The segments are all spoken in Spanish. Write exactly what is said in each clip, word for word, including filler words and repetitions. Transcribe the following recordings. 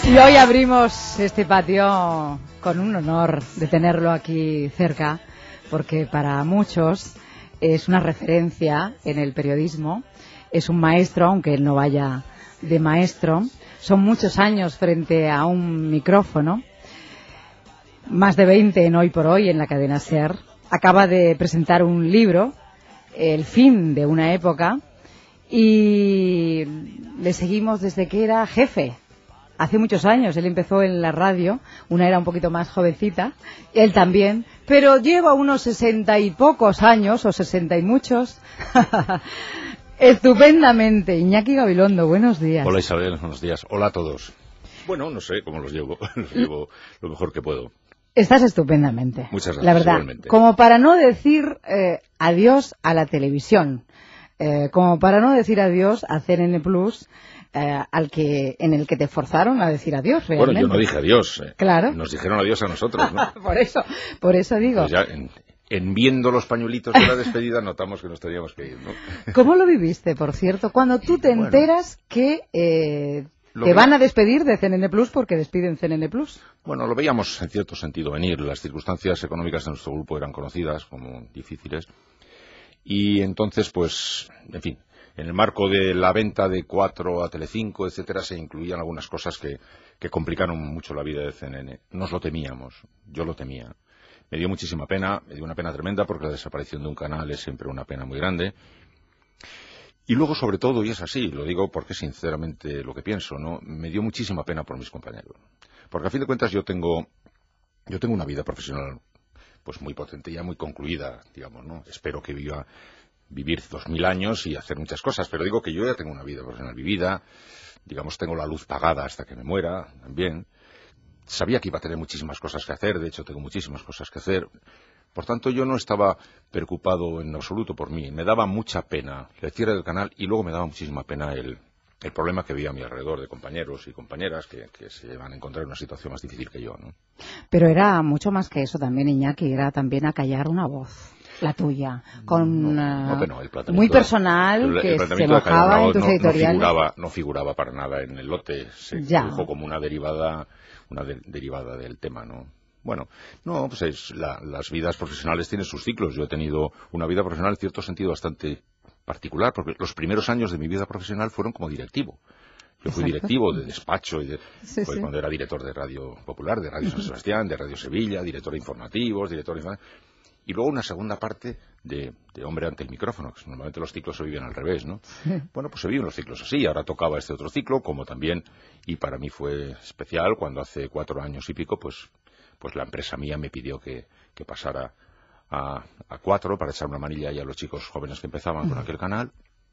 Y hoy abrimos este patio con un honor de tenerlo aquí cerca, porque para muchos es una referencia en el periodismo, es un maestro, aunque él no vaya de maestro, son muchos años frente a un micrófono, más de veinte en Hoy por Hoy en la cadena SER, acaba de presentar un libro, El fin de una época, y le seguimos desde que era jefe. Hace muchos años, él empezó en la radio, una era un poquito más jovencita, él también, pero lleva unos sesenta y pocos años, o sesenta y muchos, estupendamente. Iñaki Gabilondo, buenos días. Hola Isabel, buenos días. Hola a todos. Bueno, no sé cómo los llevo, los llevo lo mejor que puedo. Estás estupendamente. Muchas gracias, la verdad, igualmente. Como para no decir eh, adiós a la televisión, eh, como para no decir adiós a C N N Plus, Eh, al que en el que te forzaron a decir adiós, realmente. Bueno, yo no dije adiós. Eh. Claro. Nos dijeron adiós a nosotros, ¿no? por eso, por eso digo. Pues ya, en, en viendo los pañuelitos de la despedida notamos que nos teníamos que ir, ¿no? ¿Cómo lo viviste, por cierto, cuando tú te enteras bueno, que eh, te que... van a despedir de C N N Plus porque despiden C N N Plus? Bueno, lo veíamos en cierto sentido venir. Las circunstancias económicas de nuestro grupo eran conocidas como difíciles. Y entonces, pues, en fin, en el marco de la venta de Cuatro a Telecinco, etcétera, se incluían algunas cosas que, que complicaron mucho la vida de C N N. Nos lo temíamos, yo lo temía. Me dio muchísima pena, me dio una pena tremenda porque la desaparición de un canal es siempre una pena muy grande. Y luego, sobre todo, y es así, lo digo porque es sinceramente lo que pienso, ¿no? Me dio muchísima pena por mis compañeros. Porque a fin de cuentas yo tengo, yo tengo una vida profesional pues muy potente, ya muy concluida, digamos, ¿no? Espero que viva vivir dos mil años y hacer muchas cosas, pero digo que yo ya tengo una vida profesional vivida, digamos, tengo la luz pagada hasta que me muera, también. Sabía que iba a tener muchísimas cosas que hacer, de hecho tengo muchísimas cosas que hacer. Por tanto, yo no estaba preocupado en absoluto por mí. Me daba mucha pena el cierre del canal y luego me daba muchísima pena el, el problema que había a mi alrededor de compañeros y compañeras que, que se van a encontrar en una situación más difícil que yo, ¿no? Pero era mucho más que eso también, Iñaki, era también acallar una voz. La tuya, con no, no, no, el muy personal, el, que el se mojaba no, en tus no, editoriales. No figuraba, no figuraba para nada en el lote, se ya. dijo como una derivada, una de, derivada del tema, ¿no? Bueno, no, pues es la, las vidas profesionales tienen sus ciclos. Yo he tenido una vida profesional en cierto sentido bastante particular, porque los primeros años de mi vida profesional fueron como directivo. Yo fui Exacto. directivo de despacho, y de, sí, fue sí. cuando era director de Radio Popular, de Radio San Sebastián, de Radio Sevilla, director de informativos, director de... Y luego una segunda parte de, de hombre ante el micrófono, que normalmente los ciclos se viven al revés, ¿no? Sí. Bueno, pues se viven los ciclos así, ahora tocaba este otro ciclo, como también, y para mí fue especial, cuando hace cuatro años y pico, pues, pues la empresa mía me pidió que, que pasara a, a cuatro para echar una manilla ya a los chicos jóvenes que empezaban con aquel canal,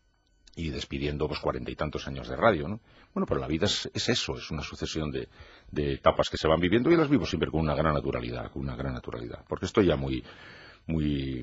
y despidiendo pues cuarenta y tantos años de radio, ¿no? Bueno, pero la vida es, es eso, es una sucesión de, de etapas que se van viviendo y las vivo siempre con una gran naturalidad, con una gran naturalidad, porque estoy ya muy... muy,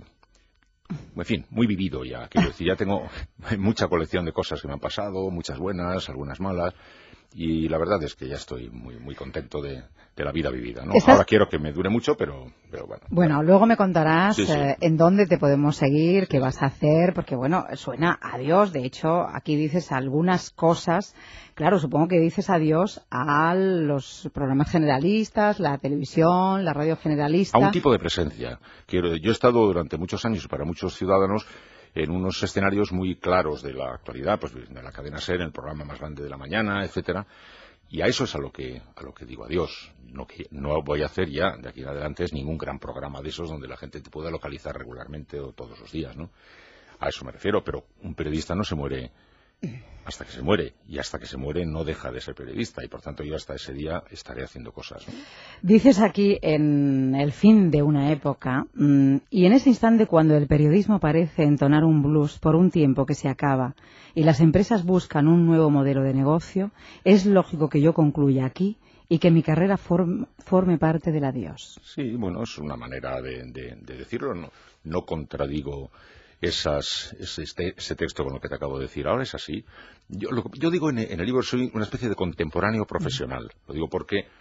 en fin, muy vivido ya. Quiero decir, ya tengo mucha colección de cosas que me han pasado, muchas buenas, algunas malas, y la verdad es que ya estoy muy muy contento de, de la vida vivida, ¿no? ¿Estás... Ahora quiero que me dure mucho, pero, pero bueno. Bueno, bueno, luego me contarás sí, sí. Eh, en dónde te podemos seguir, qué vas a hacer, porque bueno, suena adiós. De hecho, aquí dices algunas cosas. Claro, supongo que dices adiós a los programas generalistas, la televisión, la radio generalista. A un tipo de presencia. Quiero, yo he estado durante muchos años, para muchos ciudadanos, en unos escenarios muy claros de la actualidad, pues de la cadena SER, en el programa más grande de la mañana, etcétera. Y a eso es a lo que a lo que digo adiós. No, que, no voy a hacer ya, de aquí en adelante, es ningún gran programa de esos donde la gente te pueda localizar regularmente o todos los días, ¿no? A eso me refiero, pero un periodista no se muere hasta que se muere, y hasta que se muere no deja de ser periodista, y por tanto yo hasta ese día estaré haciendo cosas, ¿no? Dices aquí en el fin de una época, mmm, y en ese instante cuando el periodismo parece entonar un blues por un tiempo que se acaba y las empresas buscan un nuevo modelo de negocio, es lógico que yo concluya aquí y que mi carrera form, forme parte del adiós. Sí, bueno, es una manera de, de, de decirlo, no, no contradigo Esas, ese, ese texto con lo que te acabo de decir ahora, es así. Yo, lo, yo digo en, en el libro, soy una especie de contemporáneo profesional. Lo digo porque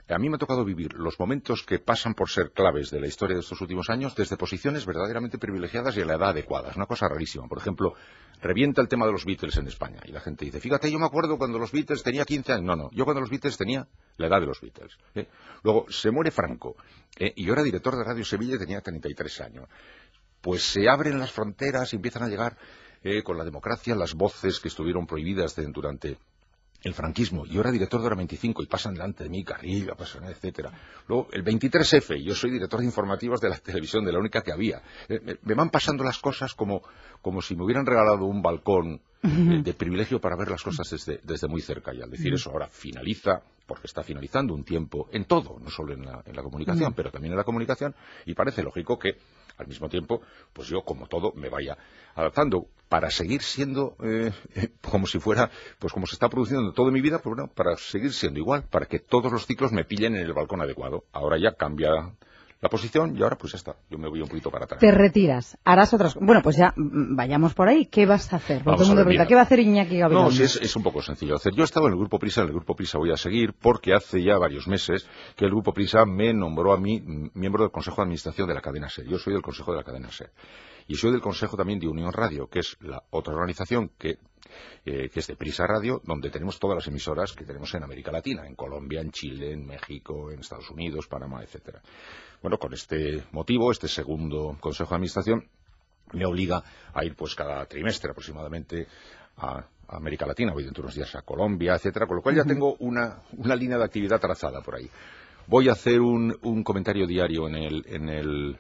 a mí me ha tocado vivir los momentos que pasan por ser claves de la historia de estos últimos años desde posiciones verdaderamente privilegiadas y a la edad adecuada. Es una cosa rarísima. Por ejemplo, revienta el tema de los Beatles en España y la gente dice, fíjate, yo me acuerdo cuando los Beatles tenía quince años. No, no, yo cuando los Beatles tenía la edad de los Beatles. ¿eh? Luego, se muere Franco ¿eh? y yo era director de Radio Sevilla y tenía treinta y tres años. Pues se abren las fronteras y empiezan a llegar eh, con la democracia las voces que estuvieron prohibidas de, durante el franquismo. Yo era director de Hora veinticinco y pasan delante de mí Carrilla, pasan, etcétera. Luego, el veintitrés efe, yo soy director de informativos de la televisión, de la única que había. Eh, me, me van pasando las cosas como, como si me hubieran regalado un balcón eh, de privilegio para ver las cosas desde, desde muy cerca. Y al decir eso, ahora finaliza, porque está finalizando un tiempo en todo, no solo en la, en la comunicación, pero también en la comunicación, y parece lógico que al mismo tiempo, pues yo, como todo, me vaya adaptando para seguir siendo eh, eh, como si fuera, pues como se está produciendo en toda mi vida, pues bueno, para seguir siendo igual, para que todos los ciclos me pillen en el balcón adecuado. Ahora ya cambia la posición y ahora pues ya está, yo me voy un poquito para atrás. Te retiras, harás otras cosas. Bueno, pues ya vayamos por ahí. ¿Qué vas a hacer? Todo el mundo pregunta, ¿qué va a hacer Iñaki Gabilondo? No, sí, es, es un poco sencillo hacer. Yo he estado en el Grupo Prisa, en el Grupo Prisa voy a seguir porque hace ya varios meses que el Grupo Prisa me nombró a mí miembro del Consejo de Administración de la cadena SER. Yo soy del Consejo de la cadena SER. Y soy del Consejo también de Unión Radio, que es la otra organización que, eh, que es de Prisa Radio, donde tenemos todas las emisoras que tenemos en América Latina, en Colombia, en Chile, en México, en Estados Unidos, Panamá, etcétera. Bueno, con este motivo, este segundo Consejo de Administración me obliga a ir pues cada trimestre aproximadamente a, a América Latina. Voy dentro de unos días a Colombia, etcétera, con lo cual ya tengo una, una línea de actividad trazada por ahí. Voy a hacer un, un comentario diario en el, en el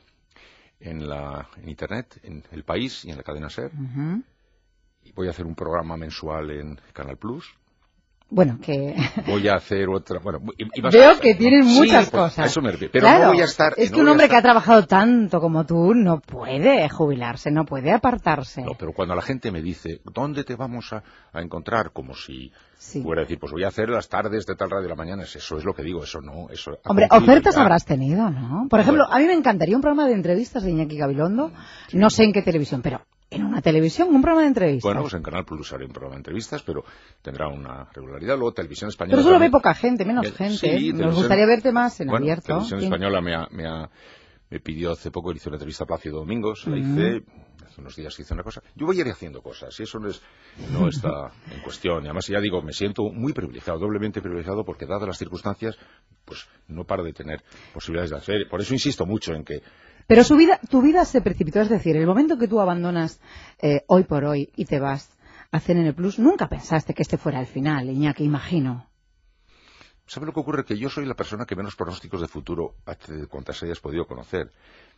en la en internet, en El País y en la cadena SER. Uh-huh. Y voy a hacer un programa mensual en Canal Plus. Bueno, que... Voy a hacer otra... Bueno, y, y Veo a... que tienen muchas sí, cosas. A eso me refiero. Pero claro, no voy a estar... Es no que un hombre estar... que ha trabajado tanto como tú no puede jubilarse, no puede apartarse. No, pero cuando la gente me dice, ¿dónde te vamos a, a encontrar? Como si sí. fuera a decir, pues voy a hacer las tardes de tal radio de la mañana. Eso es lo que digo, eso no... Eso hombre, ofertas ya. Habrás tenido, ¿no? Por ejemplo, bueno. A mí me encantaría un programa de entrevistas de Iñaki Gabilondo. Sí. No sé en qué televisión, pero... ¿En una televisión? ¿Un programa de entrevistas? Bueno, pues en Canal Plus haré un programa de entrevistas, pero tendrá una regularidad. Luego Televisión Española... Pero eso lo también... ve poca gente, menos gente. Sí, Nos televisión... gustaría verte más en bueno, abierto. Televisión ¿sí? Española me, ha, me, ha, me pidió hace poco, hice una entrevista a Plácido Domingo, se la hice... Hace unos días hice una cosa. Yo voy a ir haciendo cosas, y eso no, es, no está en cuestión. Y además, ya digo, me siento muy privilegiado, doblemente privilegiado, porque dadas las circunstancias, pues no paro de tener posibilidades de hacer. Por eso insisto mucho en que... Pero su vida, tu vida se precipitó, es decir, el momento que tú abandonas eh, hoy por hoy y te vas a C N N Plus, nunca pensaste que este fuera el final, Iñaki, imagino. ¿Sabe lo que ocurre? Que yo soy la persona que menos pronósticos de futuro de cuantas hayas podido conocer.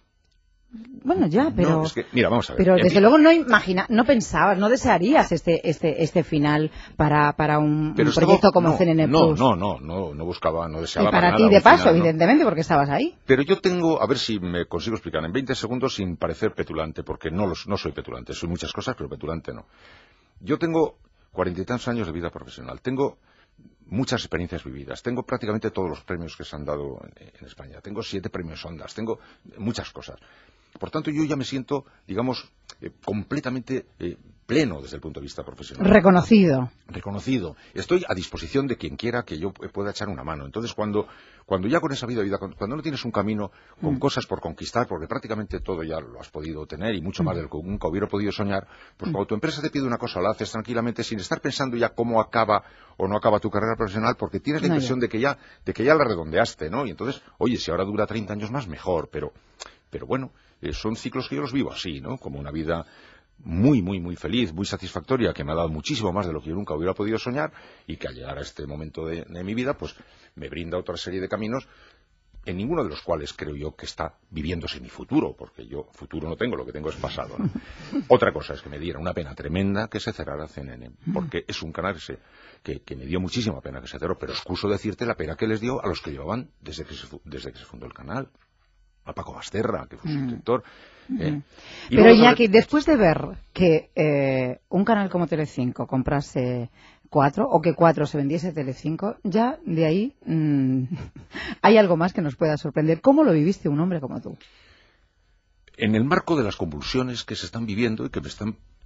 Bueno, ya, pero... No, es que, mira, vamos a ver. Pero desde fin... luego no imagina, no pensabas, no desearías este este este final para para un, un proyecto como no, C N N no, Plus. No, no, no, no buscaba, no deseaba y para, para ti nada, de paso, final, evidentemente, ¿no? Porque estabas ahí. Pero yo tengo, a ver si me consigo explicar en veinte segundos sin parecer petulante, porque no, los, no soy petulante, soy muchas cosas, pero petulante no. Yo tengo cuarenta y tantos años de vida profesional, tengo muchas experiencias vividas, tengo prácticamente todos los premios que se han dado en, en España, tengo siete premios Ondas, tengo muchas cosas. Por tanto, yo ya me siento, digamos, eh, completamente eh, pleno desde el punto de vista profesional. Reconocido. Reconocido. Estoy a disposición de quien quiera que yo pueda echar una mano. Entonces, cuando, cuando ya con esa vida, vida cuando no tienes un camino con mm. cosas por conquistar, porque prácticamente todo ya lo has podido tener y mucho mm. más de lo que nunca hubiera podido soñar, pues mm. cuando tu empresa te pide una cosa, la haces tranquilamente sin estar pensando ya cómo acaba o no acaba tu carrera profesional, porque tienes la no, impresión ya. de que ya de que ya la redondeaste, ¿no? Y entonces, oye, si ahora dura treinta años más, mejor, pero, pero bueno... Eh, son ciclos que yo los vivo así, ¿no? Como una vida muy, muy, muy feliz, muy satisfactoria, que me ha dado muchísimo más de lo que yo nunca hubiera podido soñar y que al llegar a este momento de, de mi vida, pues me brinda otra serie de caminos, en ninguno de los cuales creo yo que está viviéndose mi futuro, porque yo futuro no tengo, lo que tengo es pasado, ¿no? Otra cosa es que me diera una pena tremenda que se cerrara C N N, porque es un canal ese que, que me dio muchísima pena que se cerró, pero excuso decirte la pena que les dio a los que llevaban desde que se, desde que se fundó el canal. A Paco Basterra, que fue su director. Mm. ¿eh? Y pero Iñaki, saber... después de ver que eh, un canal como Telecinco comprase cuatro, o que cuatro se vendiese Telecinco, ya de ahí mmm, hay algo más que nos pueda sorprender. ¿Cómo lo viviste un hombre como tú? En el marco de las convulsiones que se están viviendo y que me están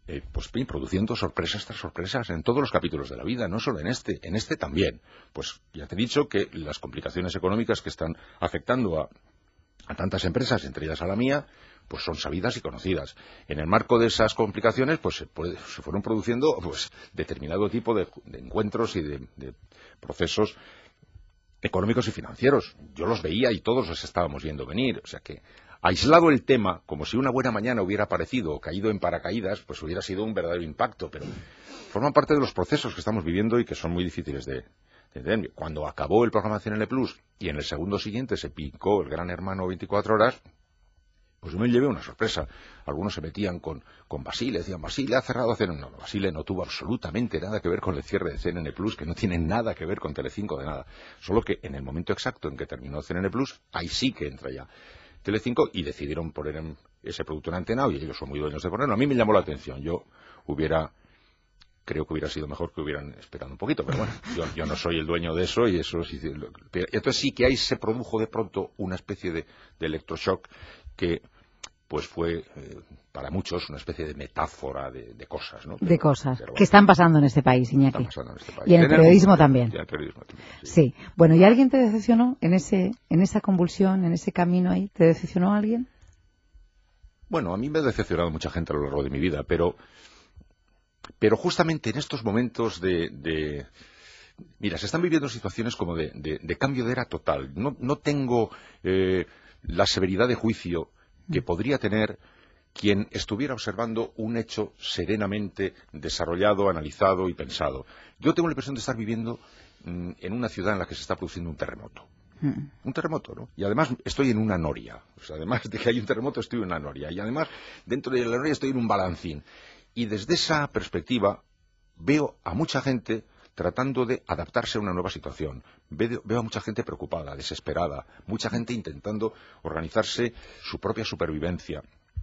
eh, pues produciendo sorpresas tras sorpresas en todos los capítulos de la vida, no solo en este, en este también. Pues ya te he dicho que las complicaciones económicas que están afectando a, a tantas empresas, entre ellas a la mía, pues son sabidas y conocidas. En el marco de esas complicaciones, pues se, puede, se fueron produciendo pues determinado tipo de, de encuentros y de, de procesos económicos y financieros. Yo los veía y todos los estábamos viendo venir. O sea que, aislado el tema, como si una buena mañana hubiera aparecido o caído en paracaídas, pues hubiera sido un verdadero impacto. Pero forman parte de los procesos que estamos viviendo y que son muy difíciles de, de entender. Cuando acabó el programa C N N Plus y en el segundo siguiente se picó el Gran Hermano veinticuatro horas, pues yo me llevé una sorpresa. Algunos se metían con, con Basile, decían, Basile ha cerrado C N N. No, Basile no tuvo absolutamente nada que ver con el cierre de C N N Plus, que no tiene nada que ver con Telecinco de nada. Solo que en el momento exacto en que terminó C N N Plus, ahí sí que entra ya Telecinco y decidieron poner en ese producto en Antena, y ellos son muy dueños de ponerlo. A mí me llamó la atención. Yo hubiera, creo que hubiera sido mejor que hubieran esperado un poquito, pero bueno, yo, yo no soy el dueño de eso y eso sí. Entonces sí que ahí se produjo de pronto una especie de, de electroshock que pues fue eh, para muchos una especie de metáfora de, de cosas, ¿no? Pero, de cosas pero bueno, que están pasando en este país, Iñaki. Están pasando en este país. Y en el en periodismo el, también. En el periodismo también, sí. Sí. Bueno, ¿y alguien te decepcionó en ese, en esa convulsión, en ese camino ahí? ¿Te decepcionó alguien? Bueno, a mí me ha decepcionado mucha gente a lo largo de mi vida, pero, pero justamente en estos momentos de, de mira, se están viviendo situaciones como de, de, de cambio de era total. No, no tengo eh, la severidad de juicio que podría tener quien estuviera observando un hecho serenamente desarrollado, analizado y pensado. Yo tengo la impresión de estar viviendo mmm, en una ciudad en la que se está produciendo un terremoto. Mm. Un terremoto, ¿no? Y además estoy en una noria. O sea, además de que hay un terremoto, estoy en una noria. Y además, dentro de la noria estoy en un balancín. Y desde esa perspectiva veo a mucha gente tratando de adaptarse a una nueva situación. Veo, veo a mucha gente preocupada, desesperada, mucha gente intentando organizarse su propia supervivencia.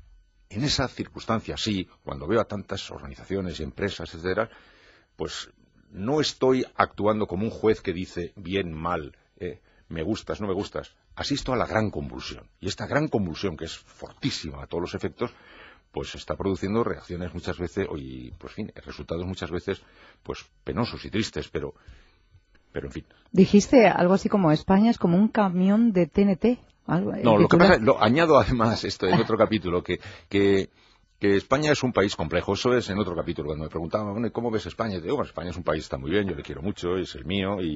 En esa circunstancia, sí, cuando veo a tantas organizaciones y empresas, etcétera, pues no estoy actuando como un juez que dice bien, mal, eh, me gustas, no me gustas. Asisto a la gran convulsión. Y esta gran convulsión, que es fortísima a todos los efectos, pues está produciendo reacciones muchas veces, y pues en fin, resultados muchas veces pues penosos y tristes, pero, pero en fin. Dijiste algo así como España es como un camión de T N T. Algo, no, lo que pasa, lo, añado además esto en otro capítulo, que, que, que España es un país complejo. Eso es en otro capítulo, cuando me preguntaban, bueno, ¿cómo ves España? Y digo, bueno, España es un país, está muy bien, yo le quiero mucho, es el mío, y,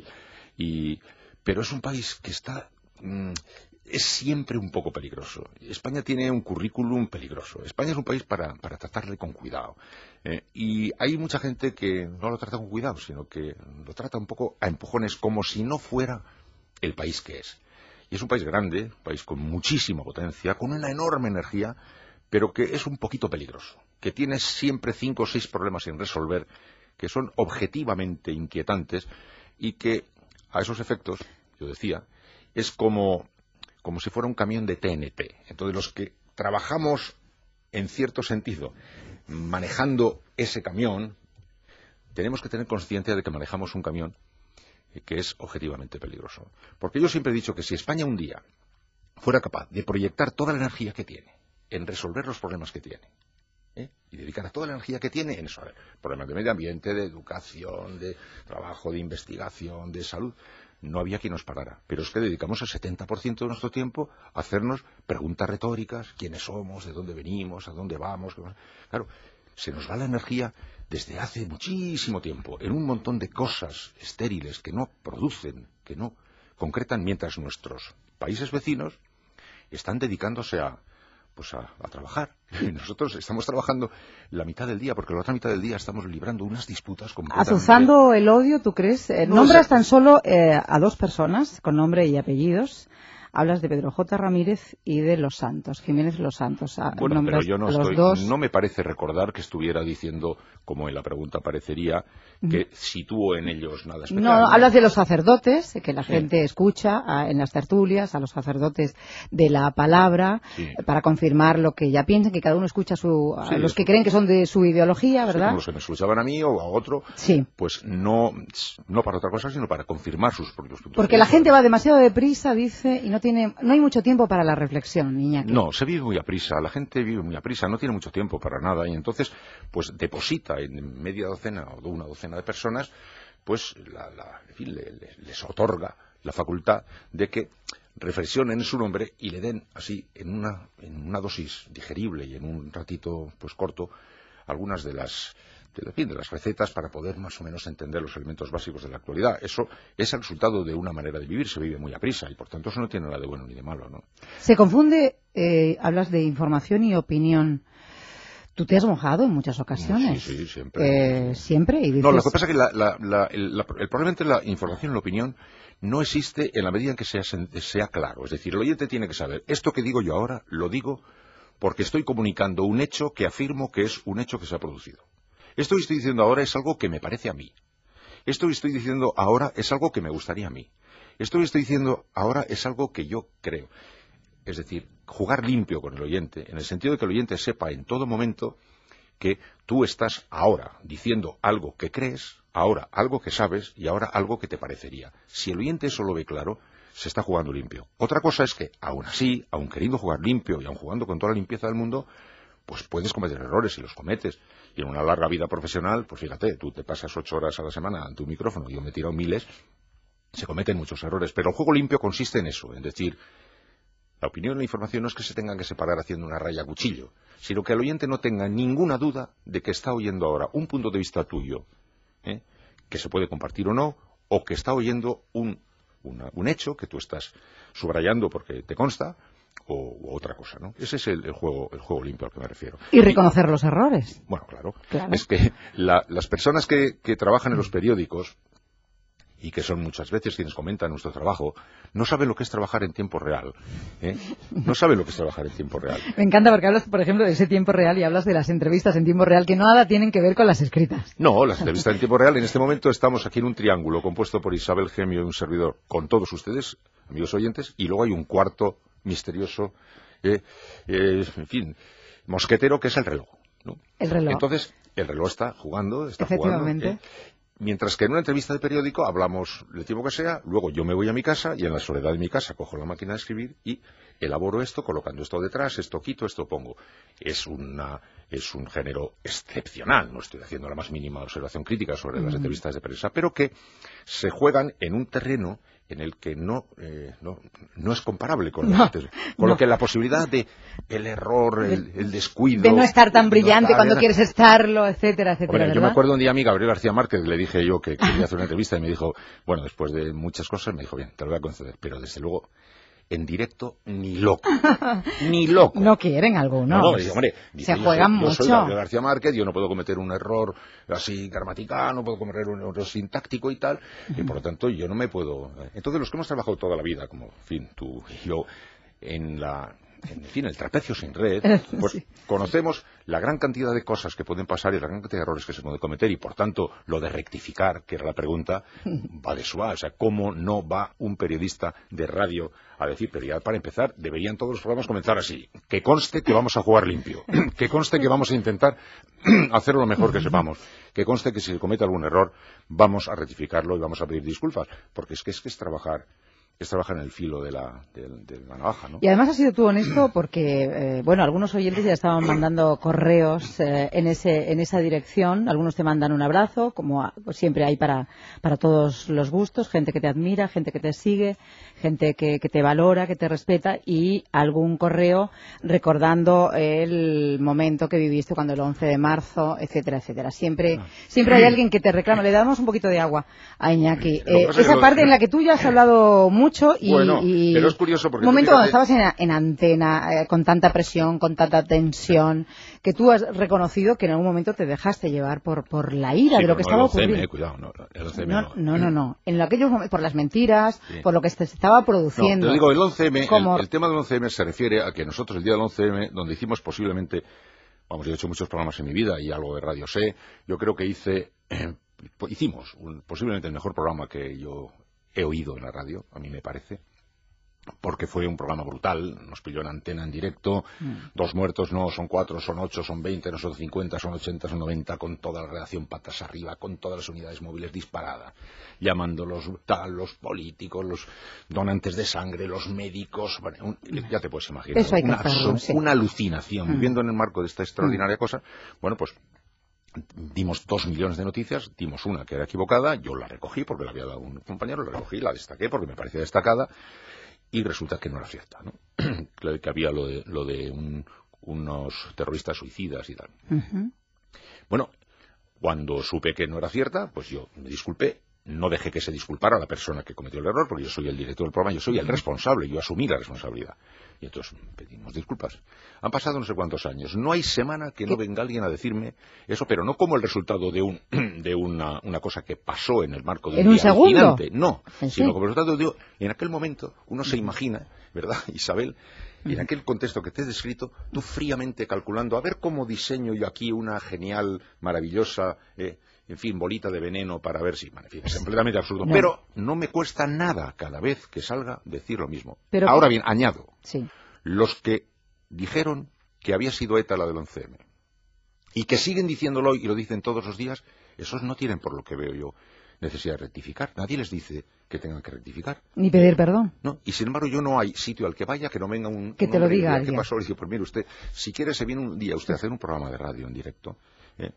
y pero es un país que está... Mmm, es siempre un poco peligroso. España tiene un currículum peligroso. España es un país para, para tratarle con cuidado. Eh, y hay mucha gente que no lo trata con cuidado, sino que lo trata un poco a empujones, como si no fuera el país que es. Y es un país grande, un país con muchísima potencia, con una enorme energía, pero que es un poquito peligroso, que tiene siempre cinco o seis problemas sin resolver, que son objetivamente inquietantes y que, a esos efectos, yo decía, es como... como si fuera un camión de T N T. Entonces, los que trabajamos, en cierto sentido, manejando ese camión, tenemos que tener consciencia de que manejamos un camión que es objetivamente peligroso. Porque yo siempre he dicho que si España un día fuera capaz de proyectar toda la energía que tiene en resolver los problemas que tiene, ¿eh? y dedicar a toda la energía que tiene en eso, a ver, problemas de medio ambiente, de educación, de trabajo, de investigación, de salud, no había quien nos parara. Pero es que dedicamos el setenta por ciento de nuestro tiempo a hacernos preguntas retóricas, quiénes somos, de dónde venimos, a dónde vamos. Claro, se nos va la energía desde hace muchísimo tiempo en un montón de cosas estériles que no producen, que no concretan, mientras nuestros países vecinos están dedicándose a pues a, a trabajar. Y nosotros estamos trabajando la mitad del día, porque la otra mitad del día estamos librando unas disputas completamente... Azuzando el odio, ¿tú crees? Eh, no, nombras o sea... tan solo eh, a dos personas con nombre y apellidos. Hablas de Pedro J. Ramírez y de Los Santos, Jiménez Los Santos. Bueno, pero yo no los estoy, dos... no me parece recordar que estuviera diciendo, como en la pregunta parecería, que uh-huh. sitúo en ellos nada especial. No, no, hablas de los sacerdotes, que la gente sí. escucha a, en las tertulias, a los sacerdotes de la palabra, sí. para confirmar lo que ya piensan, que cada uno escucha su, a sí, los que creen que son de su ideología, ¿verdad? Sí, como los que me escuchaban a mí o a otro, sí. pues no, no para otra cosa, sino para confirmar sus propios puntos Porque de la vista. gente va demasiado deprisa, dice, y no tiene tiene, no hay mucho tiempo para la reflexión, Iñaki. No, se vive muy a prisa, la gente vive muy a prisa, no tiene mucho tiempo para nada y entonces pues deposita en media docena o una docena de personas, pues la, la, en fin, le, le, les otorga la facultad de que reflexionen en su nombre y le den así en una, en una dosis digerible y en un ratito pues corto algunas de las de, de las recetas para poder más o menos entender los elementos básicos de la actualidad. Eso es el resultado de una manera de vivir, se vive muy a prisa y por tanto eso no tiene nada de bueno ni de malo, ¿no? Se confunde, eh, hablas de información y opinión. Tú te has mojado en muchas ocasiones. Sí, sí, siempre. Eh, siempre. Y dices... No, lo que pasa es que la, la, la, el, la, el, probablemente la información y la opinión no existe en la medida en que sea, sea claro. Es decir, el oyente tiene que saber, esto que digo yo ahora, lo digo porque estoy comunicando un hecho que afirmo que es un hecho que se ha producido. Esto que estoy diciendo ahora es algo que me parece a mí. Esto que estoy diciendo ahora es algo que me gustaría a mí. Esto que estoy diciendo ahora es algo que yo creo. Es decir, jugar limpio con el oyente, en el sentido de que el oyente sepa en todo momento que tú estás ahora diciendo algo que crees, ahora algo que sabes y ahora algo que te parecería. Si el oyente eso lo ve claro, se está jugando limpio. Otra cosa es que, aún así, aun queriendo jugar limpio y aun jugando con toda la limpieza del mundo, pues puedes cometer errores y los cometes. Y en una larga vida profesional, pues fíjate, tú te pasas ocho horas a la semana ante un micrófono, yo me he tirado miles, se cometen muchos errores. Pero el juego limpio consiste en eso, en decir, la opinión y la información no es que se tengan que separar haciendo una raya a cuchillo, sino que el oyente no tenga ninguna duda de que está oyendo ahora un punto de vista tuyo, ¿eh? que se puede compartir o no, o que está oyendo un, una, un hecho que tú estás subrayando porque te consta, o, o otra cosa, ¿no? Ese es el, el juego el juego limpio al que me refiero. Y reconocer y, los errores. Bueno, claro. claro. Es que la, las personas que, que trabajan en los periódicos, y que son muchas veces quienes comentan nuestro trabajo, no saben lo que es trabajar en tiempo real. ¿eh? No saben lo que es trabajar en tiempo real. Me encanta porque hablas, por ejemplo, de ese tiempo real y hablas de las entrevistas en tiempo real que nada tienen que ver con las escritas. No, las entrevistas en tiempo real, en este momento estamos aquí en un triángulo compuesto por Isabel Gemio y un servidor, con todos ustedes, amigos oyentes, y luego hay un cuarto misterioso, eh, eh, en fin, mosquetero, que es el reloj, ¿no? El reloj. Entonces, el reloj está jugando, está Efectivamente. jugando. ¿eh? Mientras que en una entrevista de periódico hablamos del tiempo que sea, luego yo me voy a mi casa y en la soledad de mi casa cojo la máquina de escribir y elaboro esto, colocando esto detrás, esto quito, esto pongo. Es una es un género excepcional, no estoy haciendo la más mínima observación crítica sobre las entrevistas de prensa, pero que se juegan en un terreno en el que no eh, no, no es comparable con, no, la, con no. lo que la posibilidad de el error, el, el descuido, de no estar tan brillante no, cuando era... quieres estarlo, etcétera, etcétera. Bueno, ¿verdad? yo me acuerdo un día a mí, Gabriel García Márquez, le dije yo que quería hacer una entrevista y me dijo, bueno, después de muchas cosas, me dijo, bien, te lo voy a conceder, pero desde luego en directo ni loco, ni loco. No quieren algunos. No, no, dice, hombre, dice, se juegan yo soy, mucho. Yo soy Gabriel García Márquez, yo no puedo cometer un error así gramatical, no puedo cometer un error sintáctico y tal, uh-huh. y por lo tanto yo no me puedo... Entonces los que hemos trabajado toda la vida, como, en fin, tú y yo, en la... En fin, el trapecio sin red, pues sí. Conocemos la gran cantidad de cosas que pueden pasar y la gran cantidad de errores que se pueden cometer y, por tanto, lo de rectificar, que era la pregunta, va de suave. O sea, ¿cómo no va un periodista de radio a decir, pero ya para empezar, deberían todos los programas comenzar así? Que conste que vamos a jugar limpio, que conste que vamos a intentar hacerlo lo mejor que sepamos, que conste que si se comete algún error vamos a rectificarlo y vamos a pedir disculpas, porque es que es, que es trabajar... es trabajar en el filo de la, de, de la navaja, ¿no? Y además has sido tú honesto porque, eh, bueno, algunos oyentes ya estaban mandando correos eh, en ese en esa dirección. Algunos te mandan un abrazo, como a, pues siempre hay para, para todos los gustos, gente que te admira, gente que te sigue, gente que, que te valora, que te respeta, y algún correo recordando el momento que viviste cuando el once de marzo, etcétera, etcétera. Siempre, ah. siempre hay alguien que te reclama. Le damos un poquito de agua a Iñaki. Eh, esa lo... parte en la que tú ya has hablado mucho. Mucho y, bueno, y pero es curioso porque un momento fíjate... cuando estabas en, en antena eh, con tanta presión, con tanta tensión, que tú has reconocido que en algún momento te dejaste llevar por por la ira sí, de lo que no, estaba el once eme, ocurriendo. Eh, cuidado, no, el once eme no, no. no, no, no. En aquellos momentos, por las mentiras, sí. por lo que se estaba produciendo. No, te digo, el once eme, como... el, el tema del once eme se refiere a que nosotros el día del once eme, donde hicimos posiblemente, vamos, yo he hecho muchos programas en mi vida y algo de radio sé, yo creo que hice, eh, hicimos un, posiblemente el mejor programa que yo he oído en la radio, a mí me parece. porque fue un programa brutal, nos pilló en antena en directo, mm. dos muertos, no, son cuatro, son ocho, son veinte, no son cincuenta, son ochenta, son noventa, con toda la redacción patas arriba, con todas las unidades móviles disparadas, llamando los tal, los políticos, los donantes de sangre, los médicos, bueno, un, ya te puedes imaginar, una, hacerlo, sí. una alucinación, mm. viviendo en el marco de esta extraordinaria mm. cosa, bueno, pues dimos dos millones de noticias, dimos una que era equivocada, yo la recogí porque la había dado un compañero, la recogí, la destaqué porque me parecía destacada, y resulta que no era cierta, ¿no? Que había lo de, lo de un, unos terroristas suicidas y tal. Uh-huh. Bueno, cuando supe que no era cierta, pues yo me disculpé, no dejé que se disculpara la persona que cometió el error, porque yo soy el director del programa, yo soy el responsable, yo asumí la responsabilidad. Y entonces pedimos disculpas. Han pasado no sé cuántos años. No hay semana que no venga alguien a decirme eso, pero no como el resultado de un de una, una cosa que pasó en el marco de un, ¿En un día segundo? Alucinante. No, ¿Sí? sino como el resultado de... En aquel momento uno se imagina, ¿verdad, Isabel? Y en aquel contexto que te he descrito, tú fríamente calculando, a ver cómo diseño yo aquí una genial, maravillosa... Eh, en fin, bolita de veneno para ver si... En fin, es completamente absurdo. No. Pero no me cuesta nada cada vez que salga decir lo mismo. Pero, Ahora bien, añado, sí. los que dijeron que había sido ETA la del once eme y que siguen diciéndolo y lo dicen todos los días, esos no tienen, por lo que veo yo, necesidad de rectificar. Nadie les dice que tengan que rectificar. Ni pedir perdón. No, y sin embargo yo no hay sitio al que vaya que no venga un... Que un te lo diga alguien. ¿Qué pasó? Le dice, pues mire usted, si quiere se viene un día usted a hacer un programa de radio en directo, ¿eh?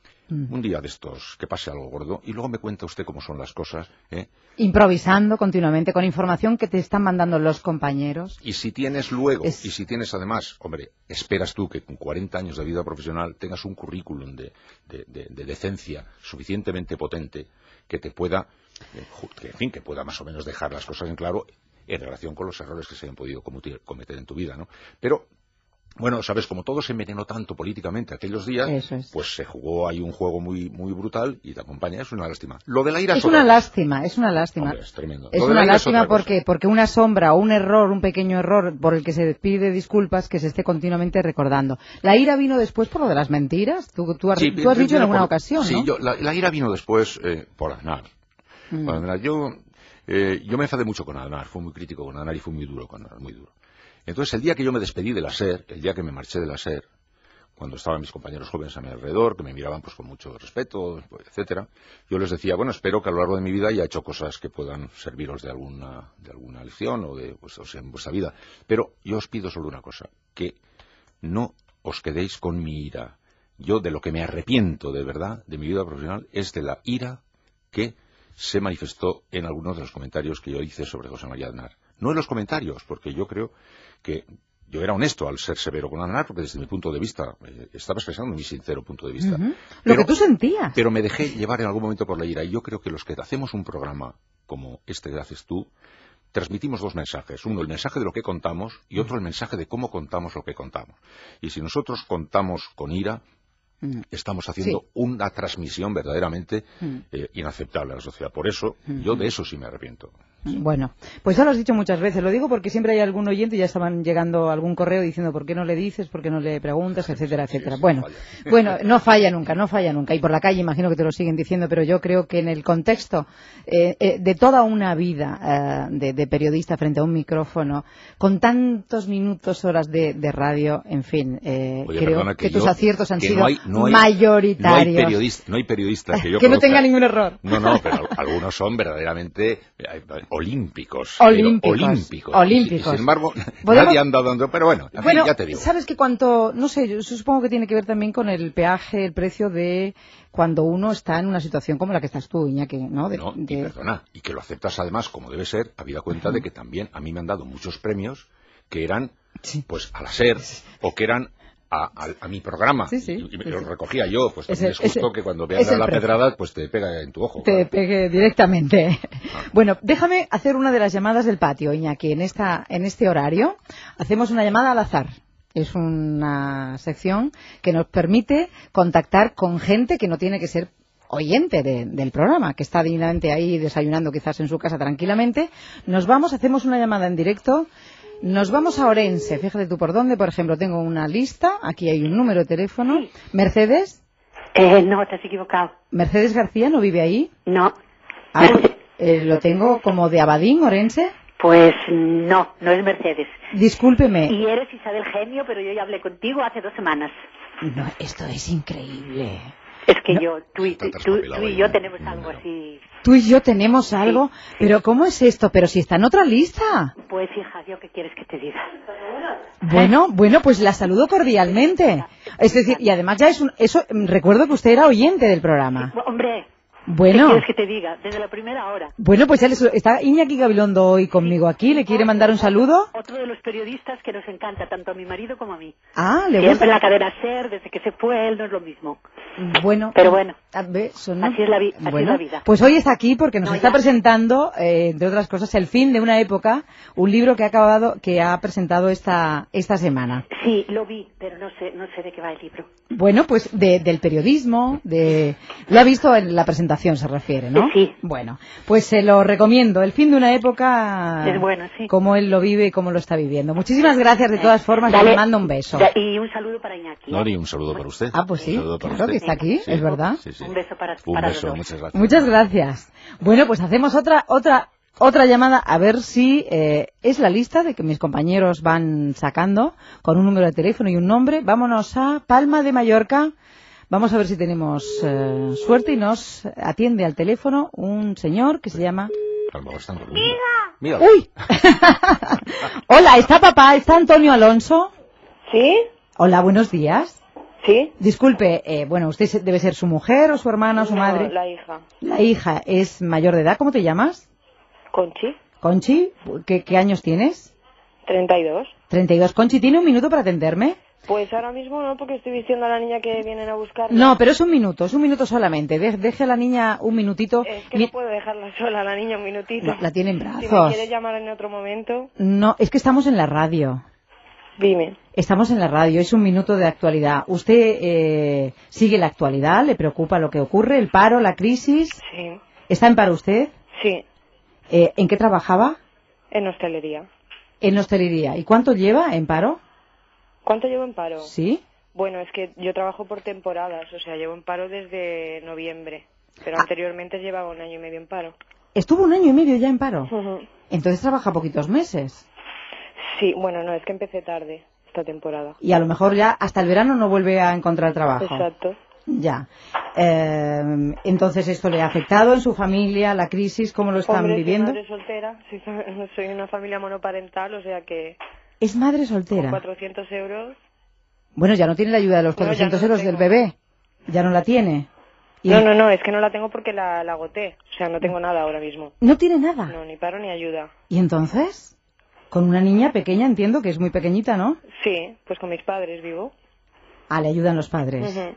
Un día de estos, que pase algo gordo, y luego me cuenta usted cómo son las cosas. ¿eh? Improvisando continuamente, con información que te están mandando los compañeros. Y si tienes luego, es... y si tienes además, hombre, esperas tú que con cuarenta años de vida profesional tengas un currículum de, de, de, de decencia suficientemente potente que te pueda, eh, que, en fin, que pueda más o menos dejar las cosas en claro en relación con los errores que se hayan podido cometer en tu vida, ¿no? Pero... Bueno, sabes, como todo se envenenó tanto políticamente aquellos días, es. pues se jugó ahí un juego muy muy brutal y te acompaña, es una lástima. Lo de la ira es una lástima, es una lástima. Hombre, es tremendo. Es una lástima es porque porque una sombra o un error, un pequeño error por el que se pide disculpas, que se esté continuamente recordando. La ira vino después por lo de las mentiras. Tú, tú has, sí, tú has dicho en alguna por, ocasión, sí, ¿no? Yo, la, la ira vino después eh, por Aznar. Mm. Por Aznar. Yo, eh, yo me enfadé mucho con Aznar, fui muy crítico con Aznar y fui muy duro con Aznar, muy duro. Entonces, el día que yo me despedí de la SER, el día que me marché de la SER, cuando estaban mis compañeros jóvenes a mi alrededor, que me miraban pues con mucho respeto, etcétera, yo les decía, bueno, espero que a lo largo de mi vida haya hecho cosas que puedan serviros de alguna, de alguna lección o de pues, o sea, en vuestra vida. Pero yo os pido solo una cosa, que no os quedéis con mi ira. Yo de lo que me arrepiento de verdad de mi vida profesional es de la ira que se manifestó en algunos de los comentarios que yo hice sobre José María Aznar. No en los comentarios, porque yo creo que yo era honesto al ser severo con Aznar, porque desde mi punto de vista, eh, estaba expresando mi sincero punto de vista. Uh-huh. Pero, lo que tú sentías. Pero me dejé llevar en algún momento por la ira, y yo creo que los que hacemos un programa como este que haces tú, transmitimos dos mensajes. Uno, el mensaje de lo que contamos, y otro, el mensaje de cómo contamos lo que contamos. Y si nosotros contamos con ira, Mm. estamos haciendo sí. una transmisión verdaderamente mm. eh, inaceptable a la sociedad. Por eso, mm. yo de eso sí me arrepiento. Bueno, pues ya lo has dicho muchas veces. Lo digo porque siempre hay algún oyente y ya estaban llegando algún correo diciendo ¿por qué no le dices? ¿Por qué no le preguntas? Etcétera, etcétera. Sí, bueno, no bueno, no falla nunca, no falla nunca. Y por la calle imagino que te lo siguen diciendo, pero yo creo que en el contexto eh, eh, de toda una vida eh, de, de periodista frente a un micrófono, con tantos minutos, horas de, de radio, en fin, eh, Oye, creo que, que yo, tus aciertos han que sido no hay, no hay, mayoritarios. No hay periodista, no hay periodista que yo que conozca, no tenga ningún error. No, no, pero algunos son verdaderamente olímpicos. Olímpicos. Olímpicos. Olímpicos. Y, sin embargo, nadie anda dando, pero bueno, bueno, ya te digo. Sabes que cuanto, no sé, yo supongo que tiene que ver también con el peaje, el precio de cuando uno está en una situación como la que estás tú, Iñaki, ¿no? De, no, de... y perdona, y que lo aceptas además como debe ser, habida cuenta uh-huh. de que también a mí me han dado muchos premios que eran, sí. pues, a la SER, o que eran A, a, a mi programa sí, sí, y, y sí, lo recogía yo, pues también es, es justo ese, que cuando veas la precio. pedrada pues te pega en tu ojo. Te claro. pegue directamente. Ah. Bueno, déjame hacer una de las llamadas del patio, Iñaki. En, esta, en este horario hacemos una llamada al azar. Es una sección que nos permite contactar con gente que no tiene que ser oyente de, del programa, que está divinamente ahí desayunando quizás en su casa tranquilamente. Nos vamos, hacemos una llamada en directo. Nos vamos a Orense, fíjate tú por dónde, por ejemplo, tengo una lista, aquí hay un número de teléfono. ¿Mercedes? Eh, no, te has equivocado. ¿Mercedes García no vive ahí? No. Ah, eh, lo tengo como de Abadín, Orense. Pues no, no es Mercedes. Discúlpeme. Y eres Isabel Genio, pero yo ya hablé contigo hace dos semanas. No, esto es increíble. Es que No. yo, tú y, tú, tú, tú y yo tenemos algo así. Tú y yo tenemos algo, sí. pero ¿cómo es esto? Pero si está en otra lista. Pues hija, ¿yo qué quieres que te diga? Bueno, bueno, pues la saludo cordialmente. Es decir, y además ya es un... Eso, recuerdo que usted era oyente del programa. Sí, hombre, Bueno. ¿qué quieres que te diga? Desde la primera hora. Bueno, pues ya les- está Iñaki Gabilondo hoy conmigo aquí. ¿Le quiere mandar un saludo? Otro de los periodistas que nos encanta, tanto a mi marido como a mí. Ah, le Siempre gusta. en la cadena SER, desde que se fue él, no es lo mismo. Bueno. Pero bueno. A ver, son- Así es la vi- así bueno, es la vida. Pues hoy está aquí porque nos No, está ya. presentando, eh, entre otras cosas, El fin de una época, un libro que ha acabado, que ha presentado esta esta semana. Sí, lo vi, pero no sé, no sé de qué va el libro. Bueno, pues de- del periodismo, de lo ha visto en la presentación, se refiere, ¿no? Sí. Bueno, pues se lo recomiendo. El fin de una época, Es bueno, sí. como él lo vive y como lo está viviendo. Muchísimas gracias de todas formas. Dale. Le mando un beso. Da- Y un saludo para Iñaki. Nori, un saludo para usted. Ah, pues sí, Un saludo para claro que usted. está aquí, Sí. es verdad. Sí, sí. Un beso para, Un para beso, los dos. muchas gracias. Muchas gracias. Bueno, pues hacemos otra otra otra llamada a ver si eh, es la lista de que mis compañeros van sacando con un número de teléfono y un nombre. Vámonos a Palma de Mallorca. Vamos a ver si tenemos eh, suerte y nos atiende al teléfono un señor que se llama... A lo mejor están dormidos. Mira. ¡Uy! Hola, ¿está papá? ¿Está Antonio Alonso? ¿Sí? Hola, buenos días. ¿Sí? Disculpe, eh, bueno, usted se- debe ser su mujer o su hermana o su No, madre. la hija. La hija es mayor de edad. ¿Cómo te llamas? ¿Conchi? Conchi, ¿qué, qué años tienes? treinta y dos. treinta y dos. Conchi, ¿tiene un minuto para atenderme? Pues ahora mismo no, porque estoy vistiendo a la niña que vienen a buscar. No, pero es un minuto, es un minuto solamente. De- deje a la niña un minutito. Es que Mi- no puedo dejarla sola, la niña, un minutito. No, la tiene en Si me brazos. quieres llamar en otro momento, No, es que estamos en la radio. dime. Estamos en la radio, es un minuto de actualidad. ¿Usted eh, sigue la actualidad? ¿Le preocupa lo que ocurre? ¿El paro, la crisis? Sí. ¿Está en paro usted? Sí, Eh, ¿En qué trabajaba? en hostelería. En hostelería. ¿Y cuánto lleva en paro? ¿Cuánto llevo en paro? ¿Sí? Bueno, es que yo trabajo por temporadas, o sea, llevo en paro desde noviembre. Pero Ah. anteriormente llevaba un año y medio en paro. Estuvo un año y medio ya en paro. Ujú. Entonces trabaja poquitos meses. Sí, bueno, no, es que empecé tarde esta temporada. Y a lo mejor ya hasta el verano no vuelve a encontrar trabajo. Exacto. Ya. Eh, entonces esto le ha afectado en su familia, la crisis, ¿cómo lo están Hombre, soy viviendo? madre soltera, soy, soy una familia monoparental, o sea que Es madre con soltera. cuatrocientos euros... Bueno, ya no tiene la ayuda de los No, ya cuatrocientos no la euros del tengo. bebé. Ya no la tiene. Y No, no, no, es que no la tengo porque la, la agoté, o sea, no tengo nada ahora mismo. no tiene nada. No, ni paro ni ayuda. ¿Y entonces? Con una niña pequeña, entiendo que es muy pequeñita, ¿no? Sí, pues con mis padres vivo. Ah, le ayudan los padres. Ujú.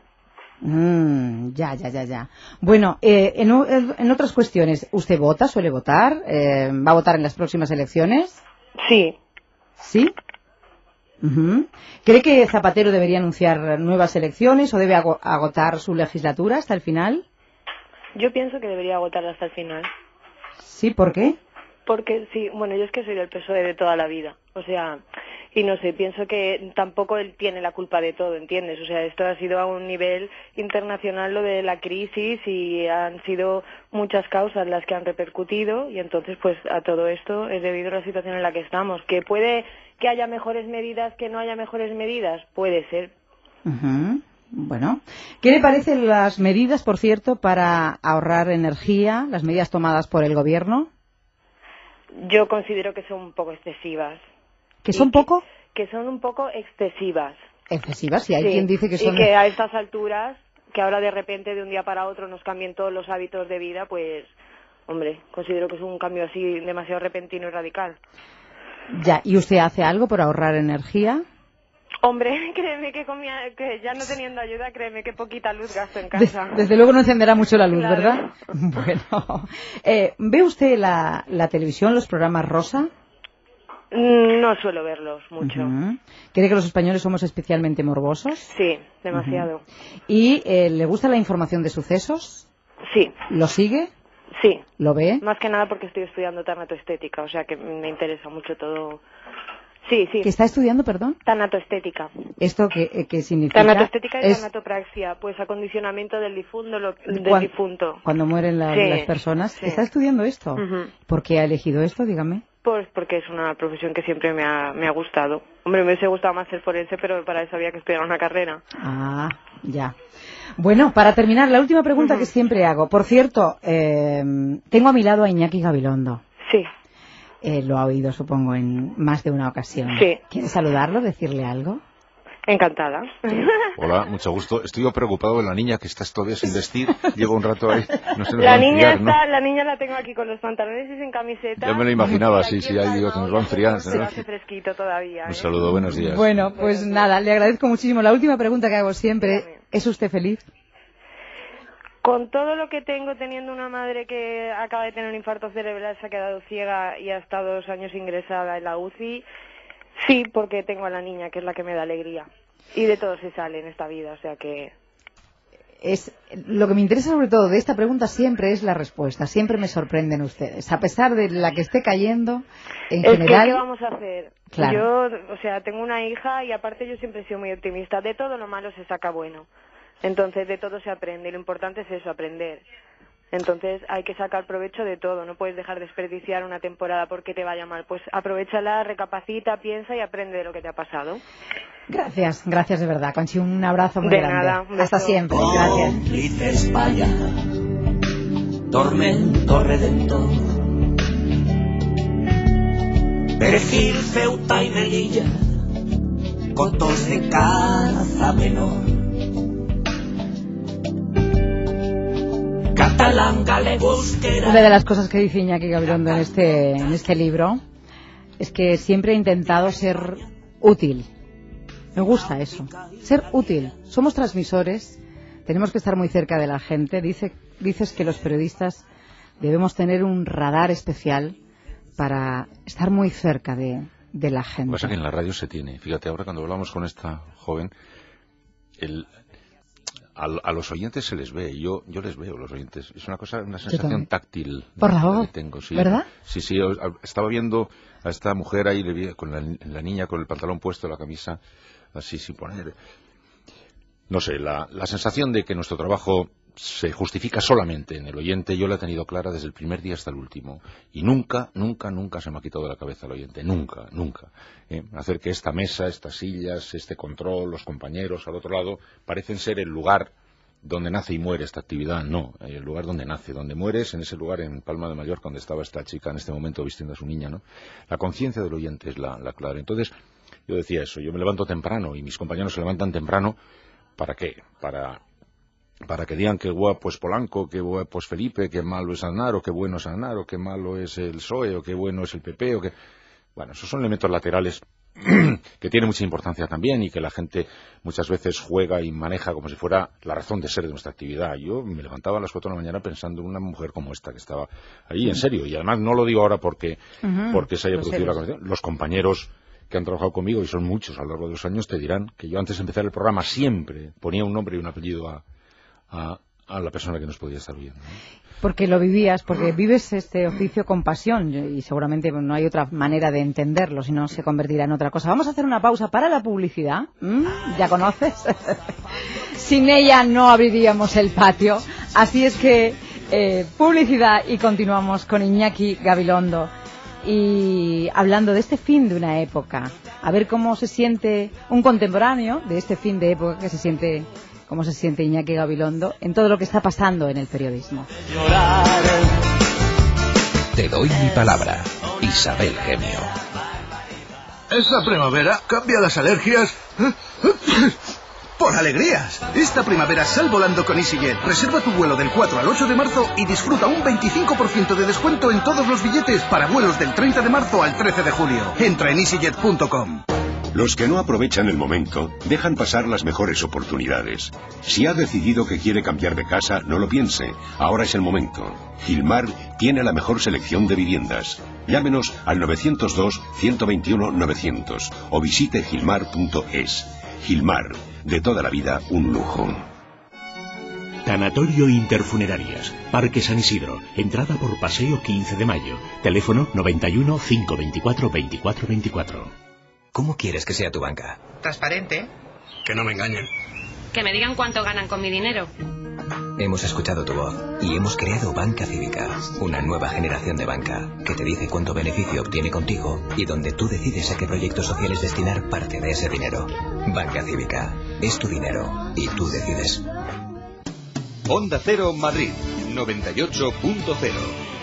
Mm, ya, ya, ya, ya. Bueno, eh, en, o- en otras cuestiones, ¿usted vota, suele votar? Eh, ¿Va a votar en las próximas elecciones? Sí, ¿Sí? Ujú. ¿Cree que Zapatero debería anunciar nuevas elecciones o debe ago- agotar su legislatura hasta el final? yo pienso que debería agotarla hasta el final. ¿Sí? ¿Por qué? Porque sí, bueno, yo es que soy del P S O E de toda la vida, o sea, y no sé, pienso que tampoco él tiene la culpa de todo, ¿entiendes? O sea, esto ha sido a un nivel internacional lo de la crisis y han sido muchas causas las que han repercutido y entonces pues a todo esto es debido a la situación en la que estamos. ¿Que puede que haya mejores medidas, que no haya mejores medidas? Puede ser. Ujú. Bueno, ¿qué le parecen las medidas, por cierto, para ahorrar energía, las medidas tomadas por el gobierno? Yo considero que son un poco excesivas. ¿Que Y son poco Que son un poco excesivas. excesivas? Si hay Sí, quien dice que son... Y que a estas alturas, que ahora de repente de un día para otro nos cambien todos los hábitos de vida, pues, hombre, considero que es un cambio así demasiado repentino y radical. Ya, ¿y usted hace algo por ahorrar energía? Hombre, créeme que, con mi a- que ya no teniendo ayuda, créeme que poquita luz gasto en De- casa. desde luego no encenderá mucho la luz, Claro. ¿verdad? Bueno, eh, ¿ve usted la, la televisión, los programas rosa? Mm, No suelo verlos mucho. Ujú. ¿Cree que los españoles somos especialmente morbosos? Sí, demasiado. ¿Y eh, le gusta la información de sucesos? Sí, ¿Lo sigue? sí. ¿Lo ve? Más que nada porque estoy estudiando tanatoestética, o sea que me interesa mucho todo. Sí, sí. ¿Que está estudiando, perdón? Tanatoestética. ¿Esto qué, eh, qué significa? Tanatoestética y Es tanatopraxia, pues acondicionamiento del difunto, lo- del cuan- difunto. cuando mueren la- Sí, las personas. sí. ¿Está estudiando esto? Ujú. ¿Por qué ha elegido esto, dígame? Pues porque es una profesión que siempre me ha, me ha gustado. Hombre, me hubiese gustado más ser forense, pero para eso había que estudiar una carrera. Ah, ya. Bueno, para terminar, la última pregunta uh-huh. que siempre hago. Por cierto, eh, tengo a mi lado a Iñaki Gabilondo. Sí. Eh, lo ha oído, supongo, en más de una ocasión. Sí. ¿Quiere saludarlo, decirle algo? Encantada. Hola, mucho gusto. Estoy preocupado de la niña que está todavía sin vestir. Llevo un rato ahí. No se nos la va a niña enfriar, está, ¿no? la niña la tengo aquí con los pantalones y sin camiseta. Yo me lo imaginaba, sí, sí, ahí digo que nos va a enfriar. Se ¿no? hace fresquito todavía. ¿eh? Un saludo, buenos días. Bueno, pues nada, le agradezco muchísimo. La última pregunta que hago siempre, ¿es usted feliz? Con todo lo que tengo, teniendo una madre que acaba de tener un infarto cerebral, se ha quedado ciega y ha estado dos años ingresada en la U C I, sí, porque tengo a la niña, que es la que me da alegría. Y de todo se sale en esta vida, o sea que... Es, lo que me interesa sobre todo de esta pregunta siempre es la respuesta. Siempre me sorprenden ustedes. A pesar de la que esté cayendo, en es general... Que, ¿qué vamos a hacer? Claro. Yo, o sea, tengo una hija y aparte yo siempre he sido muy optimista. De todo lo malo se saca bueno. Entonces, de todo se aprende. Y lo importante es eso, aprender. Entonces, hay que sacar provecho de todo. No puedes dejar de desperdiciar una temporada porque te vaya mal. Pues aprovéchala, recapacita, piensa y aprende de lo que te ha pasado. Gracias, gracias de verdad, Conchi. Un abrazo muy de grande. Nada, hasta siempre. Gracias. Cómplice España, tormento redentor, Perejil, Ceuta y Melilla, cotos de caza menor, catalán, galego, euskera. Una de las cosas que dice Iñaki Gabilondo en este, en este libro es que siempre he intentado ser útil. Me gusta eso, ser útil. Somos transmisores, tenemos que estar muy cerca de la gente. Dice, dices que los periodistas debemos tener un radar especial para estar muy cerca de, de la gente. Lo que pasa es que en la radio se tiene. Fíjate, ahora cuando hablamos con esta joven, el, a, a los oyentes se les ve. Yo yo les veo, los oyentes. Es una cosa, una sensación táctil. Por la voz, que tengo, sí. ¿verdad? Sí, sí. Estaba viendo a esta mujer ahí, le vi con la, la niña con el pantalón puesto, la camisa así sin poner. No sé, la, la sensación de que nuestro trabajo se justifica solamente en el oyente, yo la he tenido clara desde el primer día hasta el último. Y nunca, nunca, nunca se me ha quitado de la cabeza el oyente. Nunca, nunca. ¿Eh? Hacer que esta mesa, estas sillas, este control, los compañeros al otro lado, parecen ser el lugar donde nace y muere esta actividad. No, el lugar donde nace, donde muere es en ese lugar en Palma de Mallorca donde estaba esta chica en este momento vistiendo a su niña, ¿no? La conciencia del oyente es la, la clave. Entonces, yo decía eso, yo me levanto temprano y mis compañeros se levantan temprano. ¿Para qué? Para, para que digan qué guapo es Polanco, qué guapo es Felipe, qué malo es Aznar, o qué bueno es Aznar, o qué malo es el P S O E, o qué bueno es el P P, o qué... Bueno, esos son elementos laterales que tienen mucha importancia también y que la gente muchas veces juega y maneja como si fuera la razón de ser de nuestra actividad. Yo me levantaba a las cuatro de la mañana pensando en una mujer como esta que estaba ahí, en serio, y además no lo digo ahora porque, uh-huh. porque se haya no producido sé, la conversación. Los compañeros que han trabajado conmigo, y son muchos a lo largo de los años, te dirán que yo antes de empezar el programa siempre ponía un nombre y un apellido a, a, a la persona que nos podía estar viendo, ¿no? Porque lo vivías, porque vives este oficio con pasión y seguramente no hay otra manera de entenderlo, si no se convertirá en otra cosa. Vamos a hacer una pausa para la publicidad. ¿Mm? ¿Ya conoces? Sin ella no abriríamos el patio. Así es que eh, publicidad y continuamos con Iñaki Gabilondo. Y hablando de este fin de una época, a ver cómo se siente un contemporáneo de este fin de época, que se siente, cómo se siente Iñaki Gabilondo en todo lo que está pasando en el periodismo. Te doy mi palabra, Isabel Gemio. Esta primavera cambia las alergias por alegrías. Esta primavera sal volando con EasyJet. Reserva tu vuelo del cuatro al ocho de marzo y disfruta un veinticinco por ciento de descuento en todos los billetes para vuelos del treinta de marzo al trece de julio. Entra en easyjet punto com. Los que no aprovechan el momento dejan pasar las mejores oportunidades. Si ha decidido que quiere cambiar de casa, no lo piense. Ahora es el momento. Gilmar tiene la mejor selección de viviendas. Llámenos al novecientos dos, ciento veintiuno, novecientos o visite gilmar punto es. Gilmar, de toda la vida un lujo. Tanatorio Interfunerarias, Parque San Isidro, entrada por Paseo quince de mayo, teléfono noventa y uno, cinco veinticuatro, veinticuatro veinticuatro. ¿Cómo quieres que sea tu banca? Transparente. Que no me engañen. Que me digan cuánto ganan con mi dinero. Hemos escuchado tu voz y hemos creado Banca Cívica, una nueva generación de banca que te dice cuánto beneficio obtiene contigo y donde tú decides a qué proyectos sociales destinar parte de ese dinero. Banca Cívica, es tu dinero y tú decides. Onda Cero Madrid, noventa y ocho punto cero.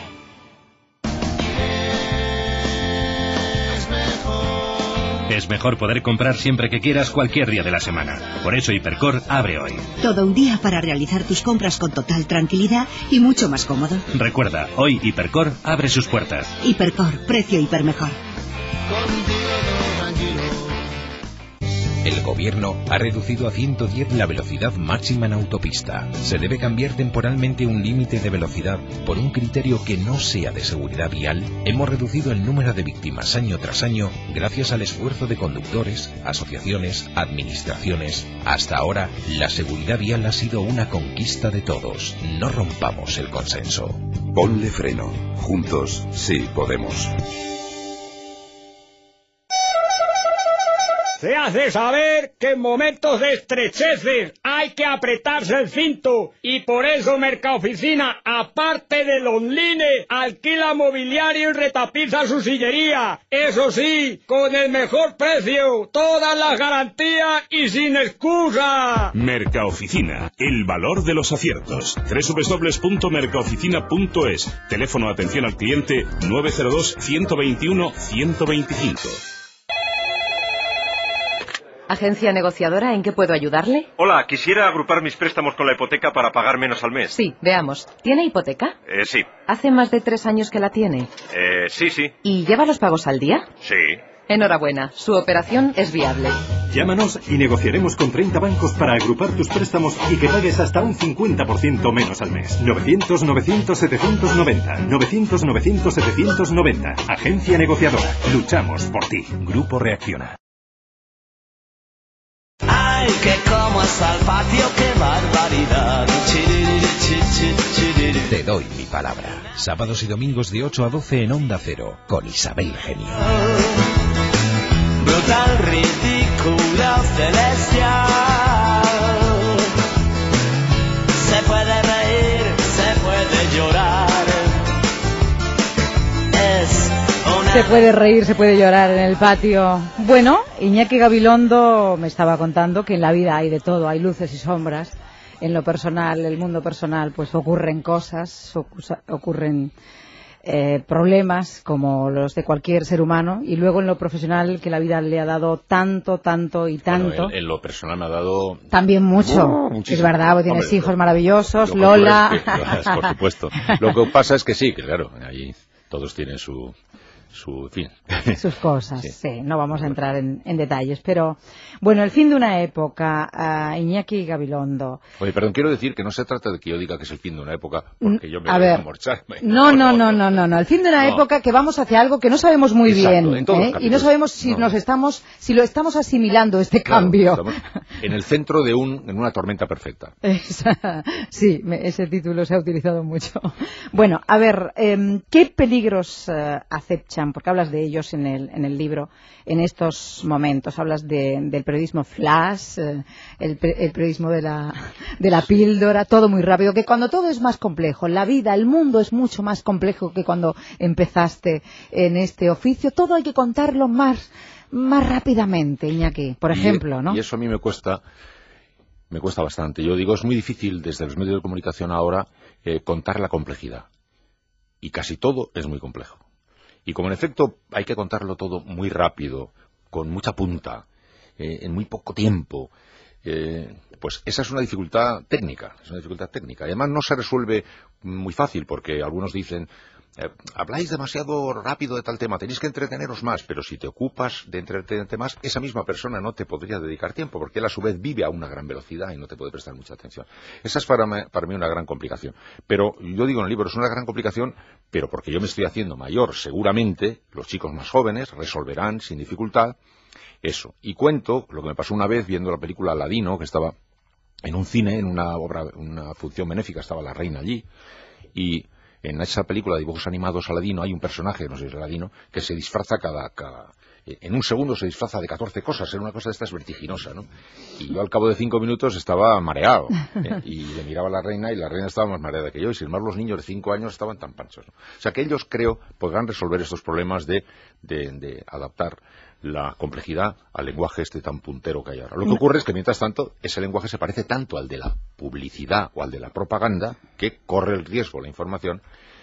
Es mejor poder comprar siempre que quieras cualquier día de la semana. Por eso Hipercor abre hoy. Todo un día para realizar tus compras con total tranquilidad y mucho más cómodo. Recuerda, hoy Hipercor abre sus puertas. Hipercor, precio hipermejor. El gobierno ha reducido a ciento diez la velocidad máxima en autopista. Se debe cambiar temporalmente un límite de velocidad por un criterio que no sea de seguridad vial. Hemos reducido el número de víctimas año tras año gracias al esfuerzo de conductores, asociaciones, administraciones. Hasta ahora, la seguridad vial ha sido una conquista de todos. No rompamos el consenso. Ponle freno. Juntos sí podemos. Se hace saber que en momentos de estrecheces hay que apretarse el cinto y por eso Mercaoficina, aparte del online, alquila mobiliario y retapiza su sillería. Eso sí, con el mejor precio, todas las garantías y sin excusa. Mercaoficina, el valor de los aciertos. doble u doble u doble u punto mercaoficina punto es. Teléfono de atención al cliente nueve cero dos, ciento veintiuno, ciento veinticinco. Agencia negociadora, ¿en qué puedo ayudarle? Hola, quisiera agrupar mis préstamos con la hipoteca para pagar menos al mes. Sí, veamos. ¿Tiene hipoteca? Eh, sí. ¿Hace más de tres años que la tiene? Eh, sí, sí. ¿Y lleva los pagos al día? Sí. Enhorabuena, su operación es viable. Llámanos y negociaremos con treinta bancos para agrupar tus préstamos y que pagues hasta un cincuenta por ciento menos al mes. novecientos, novecientos, setecientos noventa. novecientos, novecientos, setecientos noventa. Agencia negociadora. Luchamos por ti. Grupo Reacciona. Ay, que como es al patio, qué barbaridad. Te doy mi palabra. Sábados y domingos de ocho a doce en Onda Cero, con Isabel Genio. Brutal, ridícula, celestial. Se puede reír, se puede llorar. Es Se puede reír, se puede llorar en el patio. Bueno, Iñaki Gabilondo me estaba contando que en la vida hay de todo, hay luces y sombras. En lo personal, el mundo personal, pues ocurren cosas, ocurren eh, problemas como los de cualquier ser humano. Y luego en lo profesional, que la vida le ha dado tanto, tanto y tanto. Bueno, en, en lo personal me ha dado... También mucho, uh, es verdad, vos tienes Hombre, hijos maravillosos, lo Lola... Es que, por supuesto. Lo que pasa es que sí, que claro, ahí todos tienen su... su fin. Sus cosas, sí. sí, no vamos a bueno. entrar en, en detalles, pero bueno, el fin de una época, uh, Iñaki Gabilondo. Oye, perdón, quiero decir que no se trata de que yo diga que es el fin de una época, porque yo me a voy ver, a morcharme. No, no, no, no, no, no, el fin de una no. época que vamos hacia algo que no sabemos muy Exacto, bien, en ¿eh? y no sabemos si no. nos estamos, si lo estamos asimilando este claro, cambio. Estamos en el centro de un, en una tormenta perfecta. Esa, sí, me, ese título se ha utilizado mucho. Bueno, a ver, eh, ¿qué peligros eh, acechan? Porque hablas de ellos en el, en el libro, en estos momentos. Hablas de, del periodismo flash, eh, el, el periodismo de la, de la píldora, todo muy rápido, que cuando todo es más complejo, la vida, el mundo es mucho más complejo que cuando empezaste en este oficio, todo hay que contarlo más, más rápidamente, Iñaki, por ejemplo, y, ¿no? Y eso a mí me cuesta, me cuesta bastante. Yo digo, es muy difícil desde los medios de comunicación ahora eh, contar la complejidad. Y casi todo es muy complejo. Y como en efecto hay que contarlo todo muy rápido, con mucha punta, eh, en muy poco tiempo, eh, pues esa es una dificultad técnica, es una dificultad técnica. Además no se resuelve muy fácil, porque algunos dicen, eh, habláis demasiado rápido de tal tema, tenéis que entreteneros más, pero si te ocupas de entretenerte más, esa misma persona no te podría dedicar tiempo, porque él a su vez vive a una gran velocidad y no te puede prestar mucha atención. Esa es para mí, para mí una gran complicación. Pero yo digo en el libro, es una gran complicación, pero porque yo me estoy haciendo mayor, seguramente los chicos más jóvenes resolverán sin dificultad eso. Y cuento lo que me pasó una vez viendo la película Aladino, que estaba en un cine, en una obra, una función benéfica, estaba la reina allí, y en esa película de dibujos animados Aladino hay un personaje, no sé si es Aladino, que se disfraza cada, cada en un segundo se disfraza de catorce cosas, era una cosa de estas vertiginosa, ¿no? Y yo al cabo de cinco minutos estaba mareado, ¿eh? Y le miraba a la reina y la reina estaba más mareada que yo, y sin embargo los niños de cinco años estaban tan panchos, ¿no? O sea que ellos, creo, podrán resolver estos problemas de, de, de adaptar la complejidad al lenguaje este tan puntero que hay ahora. Lo que ocurre es que, mientras tanto, ese lenguaje se parece tanto al de la publicidad o al de la propaganda que corre el riesgo la información,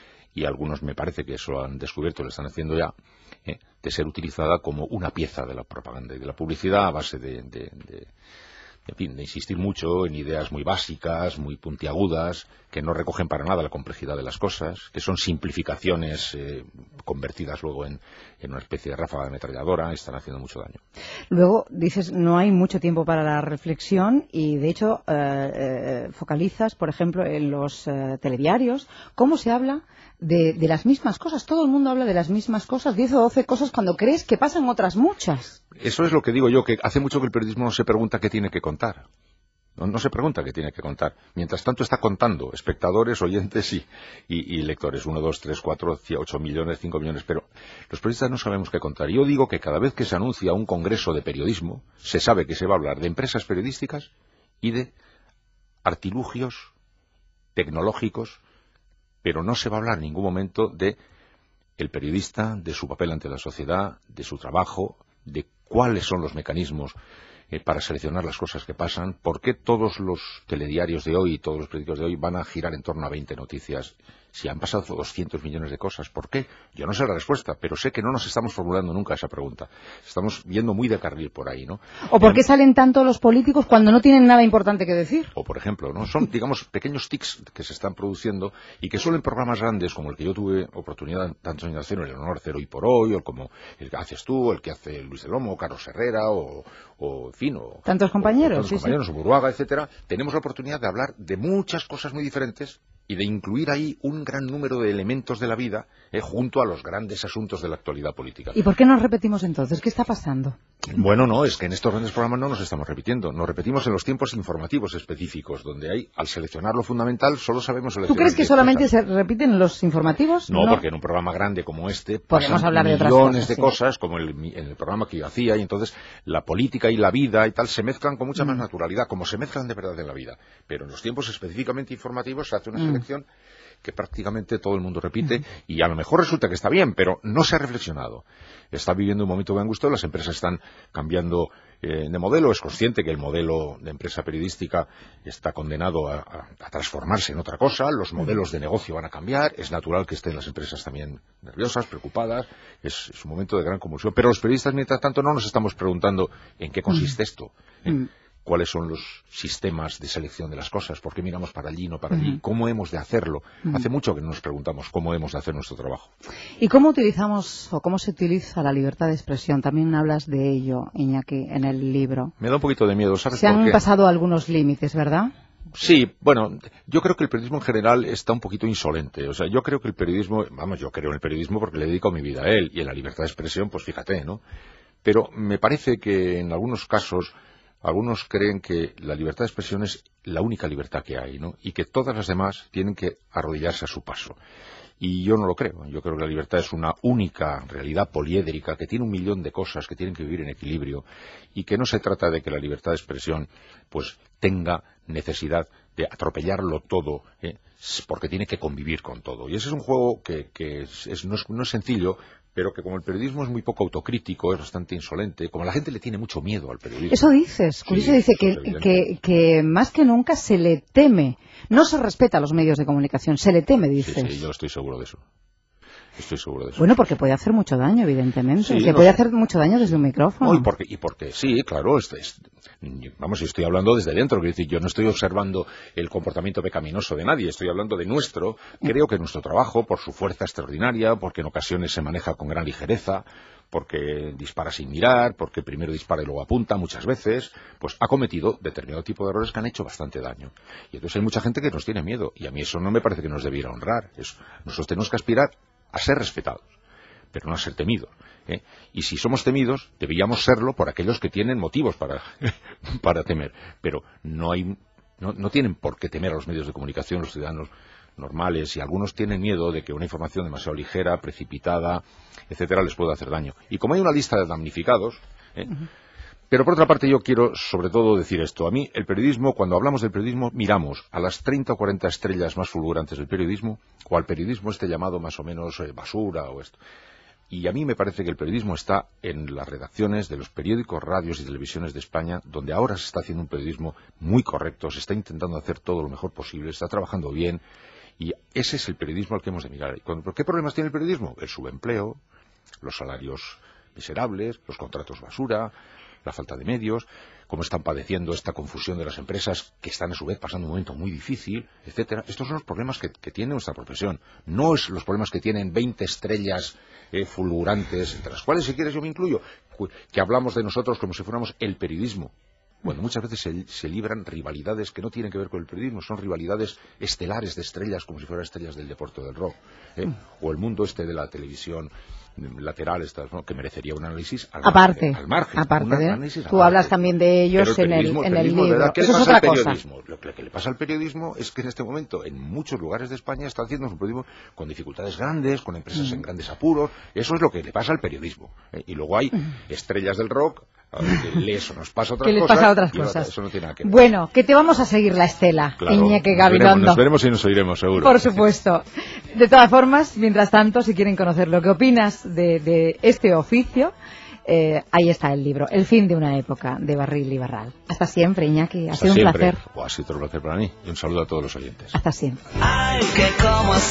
y algunos me parece que eso lo han descubierto, lo están haciendo ya, eh, de ser utilizada como una pieza de la propaganda y de la publicidad a base de, de, de, en fin, de insistir mucho en ideas muy básicas, muy puntiagudas, que no recogen para nada la complejidad de las cosas, que son simplificaciones eh, convertidas luego en, en una especie de ráfaga de ametralladora, están haciendo mucho daño. Luego dices, no hay mucho tiempo para la reflexión y, de hecho, eh, eh, focalizas, por ejemplo, en los eh, telediarios, cómo se habla de, de las mismas cosas. Todo el mundo habla de las mismas cosas, diez o doce cosas, cuando crees que pasan otras muchas. Eso es lo que digo yo, que hace mucho que el periodismo no se pregunta qué tiene que contar. No, no se pregunta qué tiene que contar. Mientras tanto está contando espectadores, oyentes y, y, y lectores. Uno, dos, tres, cuatro, ocho millones, cinco millones. Pero los periodistas no sabemos qué contar. Yo digo que cada vez que se anuncia un congreso de periodismo, se sabe que se va a hablar de empresas periodísticas y de artilugios tecnológicos, pero no se va a hablar en ningún momento de el periodista, de su papel ante la sociedad, de su trabajo, de cuáles son los mecanismos Eh, para seleccionar las cosas que pasan. ¿Por qué todos los telediarios de hoy y todos los periódicos de hoy van a girar en torno a veinte noticias? Si han pasado doscientos millones de cosas, ¿por qué? Yo no sé la respuesta, pero sé que no nos estamos formulando nunca esa pregunta. Estamos yendo muy de carril por ahí, ¿no? ¿O por qué salen tanto los políticos cuando no tienen nada importante que decir? O, por ejemplo, ¿no? Son, digamos, pequeños tics que se están produciendo y que solo en programas grandes, como el que yo tuve oportunidad tantos años de hacer, el Honor Cero y por Hoy, o como el que haces tú, el que hace Luis del Olmo, Carlos Herrera, o, o en fin, o... Tantos compañeros, o, sí, compañeros, sí. o Burruaga, etcétera. Tenemos la oportunidad de hablar de muchas cosas muy diferentes y de incluir ahí un gran número de elementos de la vida eh, junto a los grandes asuntos de la actualidad política. ¿Y por qué nos repetimos entonces? ¿Qué está pasando? Bueno, no, es que en estos grandes programas no nos estamos repitiendo. Nos repetimos en los tiempos informativos específicos, donde hay, al seleccionar lo fundamental, solo sabemos seleccionar... ¿Tú crees que solamente se repiten los informativos? No, no, porque en un programa grande como este podemos pasan hablar de otras millones cosas, de sí. cosas, como el, en el programa que yo hacía, y entonces la política y la vida y tal se mezclan con mucha más Mm. naturalidad, como se mezclan de verdad en la vida. Pero en los tiempos específicamente informativos se hace una Mm. selección que prácticamente todo el mundo repite, y a lo mejor resulta que está bien, pero no se ha reflexionado. Está viviendo un momento de angustia, las empresas están cambiando eh, de modelo, es consciente que el modelo de empresa periodística está condenado a, a, a transformarse en otra cosa, los modelos de negocio van a cambiar, es natural que estén las empresas también nerviosas, preocupadas, es, es un momento de gran convulsión, pero los periodistas, mientras tanto, no nos estamos preguntando en qué consiste esto, ¿eh? Mm. cuáles son los sistemas de selección de las cosas, por qué miramos para allí y no para allí, cómo hemos de hacerlo. Ujú. Hace mucho que no nos preguntamos cómo hemos de hacer nuestro trabajo. ¿Y cómo utilizamos o cómo se utiliza la libertad de expresión? También hablas de ello, Iñaki, en el libro. Me da un poquito de miedo, ¿sabes Se por han qué? pasado algunos límites, ¿verdad? Sí, bueno, yo creo que el periodismo en general está un poquito insolente. O sea, yo creo que el periodismo, vamos, yo creo en el periodismo porque le dedico mi vida a él, y en la libertad de expresión, pues fíjate, ¿no? Pero me parece que en algunos casos algunos creen que la libertad de expresión es la única libertad que hay, ¿no? Y que todas las demás tienen que arrodillarse a su paso. Y yo no lo creo. Yo creo que la libertad es una única realidad poliédrica que tiene un millón de cosas que tienen que vivir en equilibrio, y que no se trata de que la libertad de expresión pues tenga necesidad de atropellarlo todo, ¿eh? porque tiene que convivir con todo. Y ese es un juego que, que es, es, no, es, no es sencillo, pero que como el periodismo es muy poco autocrítico, es bastante insolente, como la gente le tiene mucho miedo al periodismo. Eso dices. Curioso Sí, dice eso que, es evidente. que, que más que nunca se le teme. No se respeta a los medios de comunicación, se le teme, Sí, dices. sí, yo estoy seguro de eso. Estoy seguro de eso. Bueno, porque puede hacer mucho daño, evidentemente. Sí, que no puede sé. hacer mucho daño desde un micrófono. No, y porque, y porque sí, claro, es, es, vamos, yo estoy hablando desde dentro, quiero decir, yo no estoy observando el comportamiento pecaminoso de nadie, estoy hablando de nuestro. Creo que nuestro trabajo, por su fuerza extraordinaria, porque en ocasiones se maneja con gran ligereza, porque dispara sin mirar, porque primero dispara y luego apunta muchas veces, pues ha cometido determinado tipo de errores que han hecho bastante daño. Y entonces hay mucha gente que nos tiene miedo, y a mí eso no me parece que nos debiera honrar. Eso, nosotros tenemos que aspirar a ser respetados, pero no a ser temidos, ¿eh? Y si somos temidos, deberíamos serlo por aquellos que tienen motivos para, para temer. Pero no hay, no, no tienen por qué temer a los medios de comunicación los ciudadanos normales, y algunos tienen miedo de que una información demasiado ligera, precipitada, etcétera, les pueda hacer daño. Y como hay una lista de damnificados, ¿eh? Uh-huh. Pero por otra parte yo quiero sobre todo decir esto. A mí el periodismo, cuando hablamos del periodismo, miramos a las treinta o cuarenta estrellas más fulgurantes del periodismo, o al periodismo este llamado más o menos eh, basura o esto. Y a mí me parece que el periodismo está en las redacciones de los periódicos, radios y televisiones de España, donde ahora se está haciendo un periodismo muy correcto, se está intentando hacer todo lo mejor posible, se está trabajando bien, y ese es el periodismo al que hemos de mirar. ¿Qué problemas tiene el periodismo? El subempleo, los salarios miserables, los contratos basura, la falta de medios, cómo están padeciendo esta confusión de las empresas que están a su vez pasando un momento muy difícil, etcétera. Estos son los problemas que, que tiene nuestra profesión. No es los problemas que tienen veinte estrellas eh, fulgurantes, entre las cuales, si quieres, yo me incluyo, que hablamos de nosotros como si fuéramos el periodismo. Bueno, muchas veces se, se libran rivalidades que no tienen que ver con el periodismo, son rivalidades estelares de estrellas, como si fueran estrellas del deporte o del rock, ¿eh? O el mundo este de la televisión lateral, estas, ¿no? Que merecería un análisis al aparte, margen, al margen. Aparte, de, análisis tú al hablas margen. también de ellos el en el, en el libro. ¿Qué Eso le es pasa otra al cosa. periodismo? Lo que le pasa al periodismo es que en este momento, en muchos lugares de España, está haciendo un periodismo con dificultades grandes, con empresas mm. en grandes apuros. Eso es lo que le pasa al periodismo, ¿eh? Y luego hay mm. estrellas del rock, eso nos pasa otras que les cosas. pasa otras cosas. Eso no tiene nada que ver. Bueno, que te vamos a seguir la estela, claro, Iñaki Gabilondo. Nos veremos, nos veremos y nos oiremos, seguro. Por supuesto. De todas formas, mientras tanto, si quieren conocer lo que opinas de, de este oficio, eh, ahí está el libro, El fin de una época, de Barril y Barral. Hasta siempre, Iñaki. Ha Hasta sido siempre. un placer. Oh, ha sido un placer para mí. Y un saludo a todos los oyentes. Hasta siempre. Ay, que como